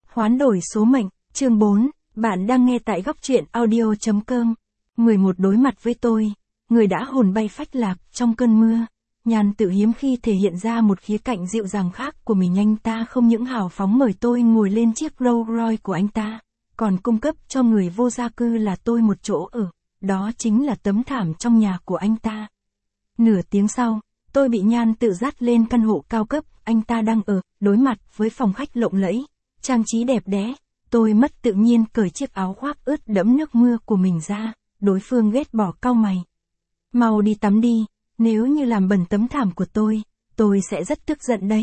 Hoán đổi số mệnh, chương 4, bạn đang nghe tại góc truyện audio.com. 11 đối mặt với tôi, người đã hồn bay phách lạc trong cơn mưa. Nhan Tự hiếm khi thể hiện ra một khía cạnh dịu dàng khác của mình. Anh ta không những hào phóng mời tôi ngồi lên chiếc Rolls Royce của anh ta, còn cung cấp cho người vô gia cư là tôi một chỗ ở, đó chính là tấm thảm trong nhà của anh ta. Nửa tiếng sau, tôi bị Nhan Tự dắt lên căn hộ cao cấp anh ta đang ở, đối mặt với phòng khách lộng lẫy, trang trí đẹp đẽ. Tôi mất tự nhiên cởi chiếc áo khoác ướt đẫm nước mưa của mình ra, đối phương ghét bỏ cau mày. Mau đi tắm đi, nếu như làm bẩn tấm thảm của tôi sẽ rất tức giận đấy.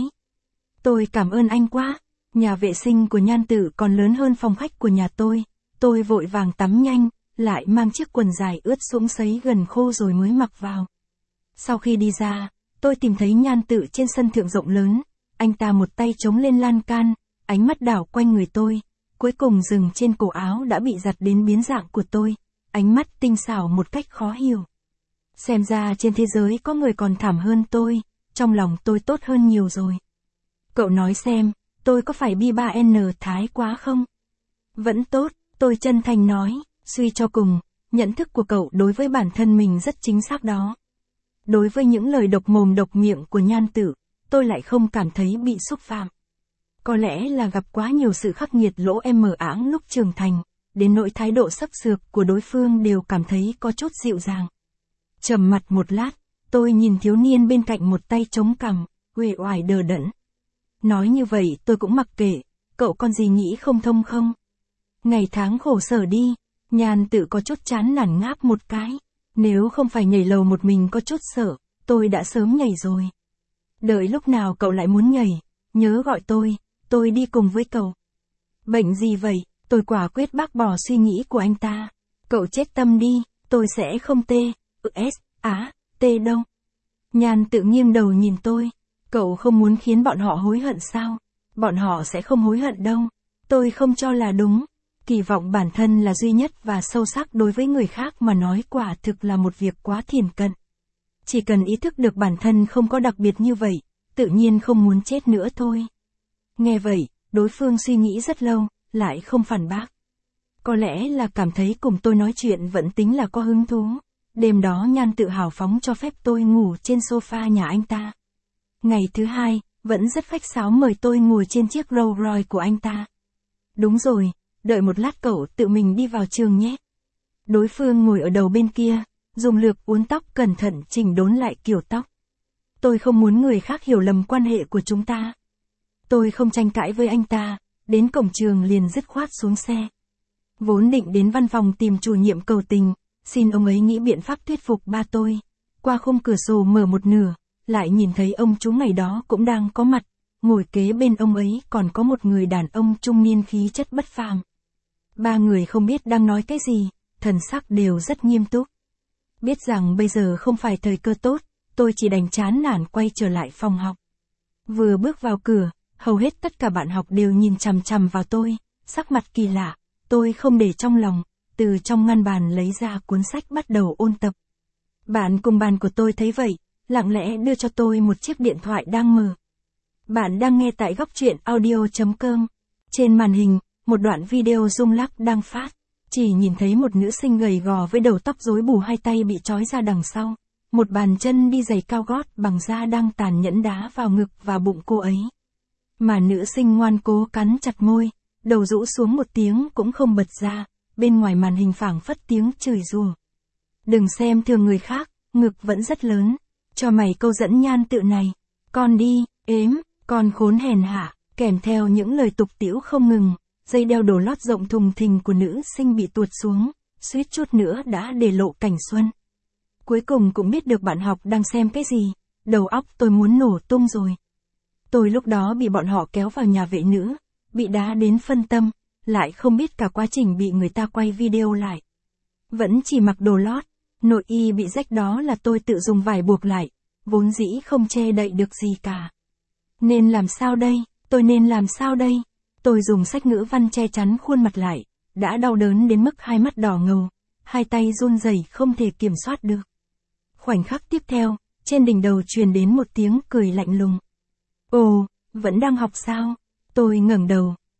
Tôi cảm ơn anh quá, nhà vệ sinh của Nhan Tự còn lớn hơn phòng khách của nhà tôi vội vàng tắm nhanh, lại mang chiếc quần dài ướt sũng sấy gần khô rồi mới mặc vào. Sau khi đi ra, tôi tìm thấy Nhan Tự trên sân thượng rộng lớn, anh ta một tay chống lên lan can, ánh mắt đảo quanh người tôi, cuối cùng dừng trên cổ áo đã bị giặt đến biến dạng của tôi, ánh mắt tinh xảo một cách khó hiểu. Xem ra trên thế giới có người còn thảm hơn tôi, trong lòng tôi tốt hơn nhiều rồi. Cậu nói xem, tôi có phải bi 3N thái quá không? Vẫn tốt, tôi chân thành nói, suy cho cùng, nhận thức của cậu đối với bản thân mình rất chính xác đó. Đối với những lời độc mồm độc miệng của Nhan Tự, tôi lại không cảm thấy bị xúc phạm. Có lẽ là gặp quá nhiều sự khắc nghiệt lỗ em áng lúc trưởng thành, đến nỗi thái độ sấp sược của đối phương đều cảm thấy có chút dịu dàng. Trầm mặt một lát, tôi nhìn thiếu niên bên cạnh một tay chống cằm, uể oải đờ đẫn. Nói như vậy tôi cũng mặc kệ, cậu còn gì nghĩ không thông không? Ngày tháng khổ sở đi, Nhan Tự có chút chán nản ngáp một cái. Nếu không phải nhảy lầu một mình có chút sợ, tôi đã sớm nhảy rồi. Đợi lúc nào cậu lại muốn nhảy, nhớ gọi tôi đi cùng với cậu. Bệnh gì vậy? Tôi quả quyết bác bỏ suy nghĩ của anh ta. Cậu chết tâm đi, tôi sẽ không đâu. Nhan Tự nghiêng đầu nhìn tôi. Cậu không muốn khiến bọn họ hối hận sao? Bọn họ sẽ không hối hận đâu. Tôi không cho là đúng. Kỳ vọng bản thân là duy nhất và sâu sắc đối với người khác mà nói quả thực là một việc quá thiển cận. Chỉ cần ý thức được bản thân không có đặc biệt như vậy, tự nhiên không muốn chết nữa thôi. Nghe vậy, đối phương suy nghĩ rất lâu, lại không phản bác. Có lẽ là cảm thấy cùng tôi nói chuyện vẫn tính là có hứng thú. Đêm đó Nhan Tự hào phóng cho phép tôi ngủ trên sofa nhà anh ta. Ngày thứ hai, vẫn rất khách sáo mời tôi ngồi trên chiếc Rolls Royce của anh ta. Đúng rồi, đợi một lát cậu tự mình đi vào trường nhé. Đối phương ngồi ở đầu bên kia, dùng lược uốn tóc cẩn thận chỉnh đốn lại kiểu tóc. Tôi không muốn người khác hiểu lầm quan hệ của chúng ta. Tôi không tranh cãi với anh ta, đến cổng trường liền dứt khoát xuống xe. Vốn định đến văn phòng tìm chủ nhiệm cầu tình, xin ông ấy nghĩ biện pháp thuyết phục ba tôi. Qua khung cửa sổ mở một nửa, lại nhìn thấy ông chú ngày đó cũng đang có mặt, ngồi kế bên ông ấy còn có một người đàn ông trung niên khí chất bất phàm. Ba người không biết đang nói cái gì, thần sắc đều rất nghiêm túc. Biết rằng bây giờ không phải thời cơ tốt, tôi chỉ đành chán nản quay trở lại phòng học. Vừa bước vào cửa, hầu hết tất cả bạn học đều nhìn chằm chằm vào tôi, sắc mặt kỳ lạ, tôi không để trong lòng, từ trong ngăn bàn lấy ra cuốn sách bắt đầu ôn tập. Bạn cùng bàn của tôi thấy vậy, lặng lẽ đưa cho tôi một chiếc điện thoại đang mở. Bạn đang nghe tại góc truyện audio.com. Trên màn hình, một đoạn video rung lắc đang phát, chỉ nhìn thấy một nữ sinh gầy gò với đầu tóc rối bù, hai tay bị trói ra đằng sau, một bàn chân đi giày cao gót bằng da đang tàn nhẫn đá vào ngực và bụng cô ấy. Mà nữ sinh ngoan cố cắn chặt môi, đầu rũ xuống một tiếng cũng không bật ra, bên ngoài màn hình phảng phất tiếng chửi rủa. Đừng xem thường người khác, ngực vẫn rất lớn, cho mày câu dẫn Nhan Tự này, con đi, ếm, con khốn hèn hạ, kèm theo những lời tục tĩu không ngừng. Dây đeo đồ lót rộng thùng thình của nữ sinh bị tuột xuống, suýt chút nữa đã để lộ cảnh xuân. Cuối cùng cũng biết được bạn học đang xem cái gì, đầu óc tôi muốn nổ tung rồi. Tôi lúc đó bị bọn họ kéo vào nhà vệ nữ, bị đá đến phân tâm, lại không biết cả quá trình bị người ta quay video lại. Vẫn chỉ mặc đồ lót, nội y bị rách đó là tôi tự dùng vải buộc lại, vốn dĩ không che đậy được gì cả. Nên làm sao đây, tôi nên làm sao đây? Tôi dùng sách ngữ văn che chắn khuôn mặt lại, đã đau đớn đến mức hai mắt đỏ ngầu, hai tay run rẩy không thể kiểm soát được. Khoảnh khắc tiếp theo, trên đỉnh đầu truyền đến một tiếng cười lạnh lùng. Ồ, vẫn đang học sao? Tôi ngẩng đầu,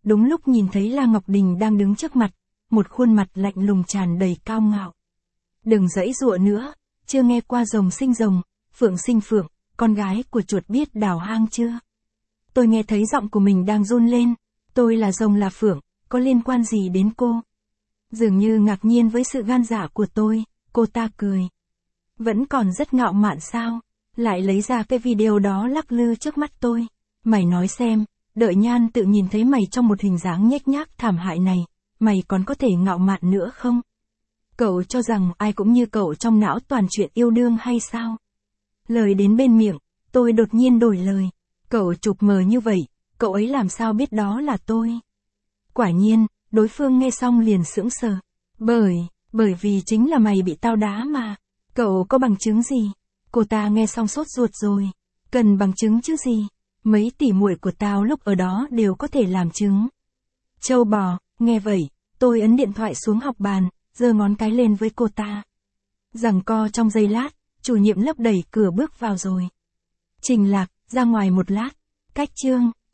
đúng lúc nhìn thấy La Ngọc Đình đang đứng trước mặt, một khuôn mặt lạnh lùng tràn đầy cao ngạo. Đừng giãy giụa nữa, chưa nghe qua rồng sinh rồng, phượng sinh phượng, con gái của chuột biết đào hang chưa? Tôi nghe thấy giọng của mình đang run lên, tôi là rồng là phượng, có liên quan gì đến cô? Dường như ngạc nhiên với sự gan dạ của tôi, cô ta cười. Vẫn còn rất ngạo mạn sao? Lại lấy ra cái video đó lắc lư trước mắt tôi. Mày nói xem, đợi Nhan tự nhìn thấy mày trong một hình dáng nhếch nhác thảm hại này, mày còn có thể ngạo mạn nữa không? Cậu cho rằng ai cũng như cậu trong não toàn chuyện yêu đương hay sao? Lời đến bên miệng, tôi đột nhiên đổi lời. Cậu chụp mờ như vậy, cậu ấy làm sao biết đó là tôi? Quả nhiên, đối phương nghe xong liền sững sờ. Bởi vì chính là mày bị tao đá mà. Cậu có bằng chứng gì? Cô ta nghe xong sốt ruột rồi. Cần bằng chứng chứ gì? Mấy tỉ muội của tao lúc ở đó đều có thể làm chứng. Châu bò, nghe vậy, tôi ấn điện thoại xuống học bàn, giơ ngón cái lên với cô ta. Giằng co trong giây lát, chủ nhiệm lớp đẩy cửa bước vào rồi. Trình Lạc, ra ngoài một lát. Cách chương.